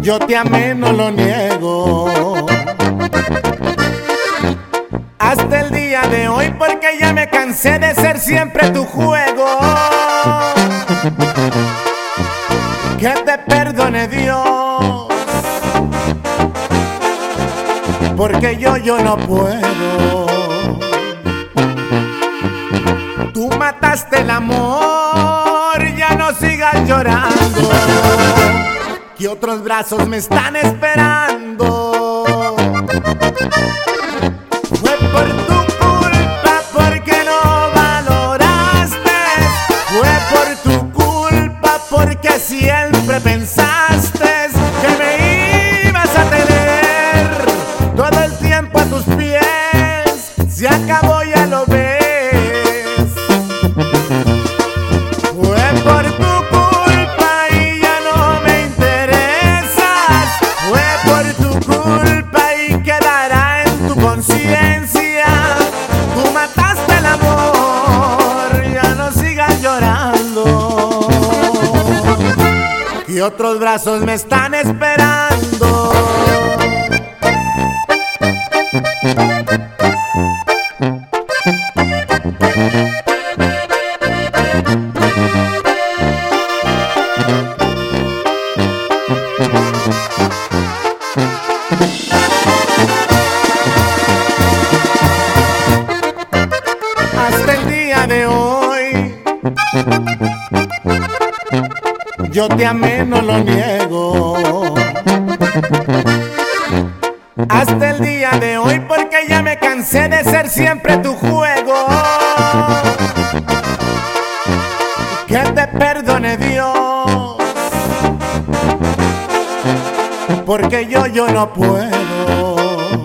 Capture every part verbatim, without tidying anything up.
Yo te amé, no lo niego, hasta el día de hoy, porque ya me cansé de ser siempre tu juego. Que te perdone Dios, porque yo, yo no puedo. Tú mataste el amor, ya no sigas llorando, que otros brazos me están esperando. Fue por tu culpa, porque no valoraste. Fue por tu culpa, porque siempre pensaste que me ibas a tener todo el tiempo a tus pies. Se acabó, ya lo ves. Fue por tu culpa y ya no me interesas. Fue por tu culpa y quedará en tu conciencia. Tú mataste el amor, ya no sigas llorando, que otros brazos me están esperando. Hasta el día de hoy, yo te amé, no lo niego, hasta el día de hoy, porque ya me cansé de ser siempre tu juego. Que te perdone Dios, porque yo, yo no puedo.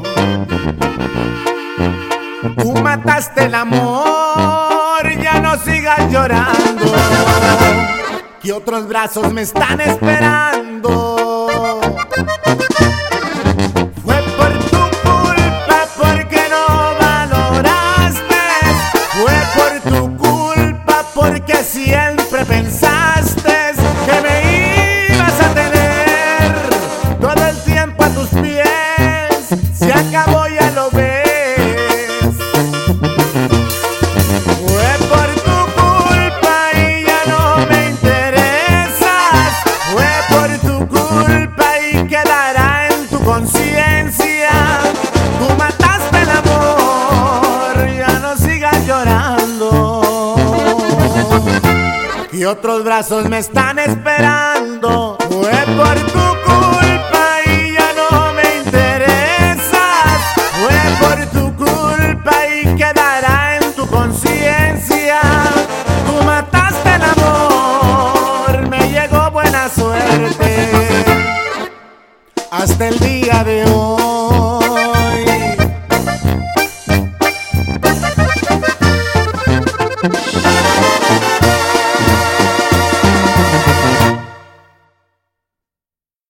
Tú mataste el amor, ya no sigas llorando, que otros brazos me están esperando. Fue por tu culpa, porque no valoraste. Fue por tu culpa, porque siempre pensaste que me ibas a tener todo el tiempo a tus pies. Se acabó, ya lo ves. Fue por tu culpa y ya no me interesas. Fue por tu culpa y quedará en tu conciencia. Tú mataste el amor, ya no sigas llorando, que otros brazos me están esperando. Fue por tu culpa y ya no me interesas. Fue por tu culpa y quedará en tu conciencia. Tú mataste el amor, me llegó buena suerte hasta el día de hoy.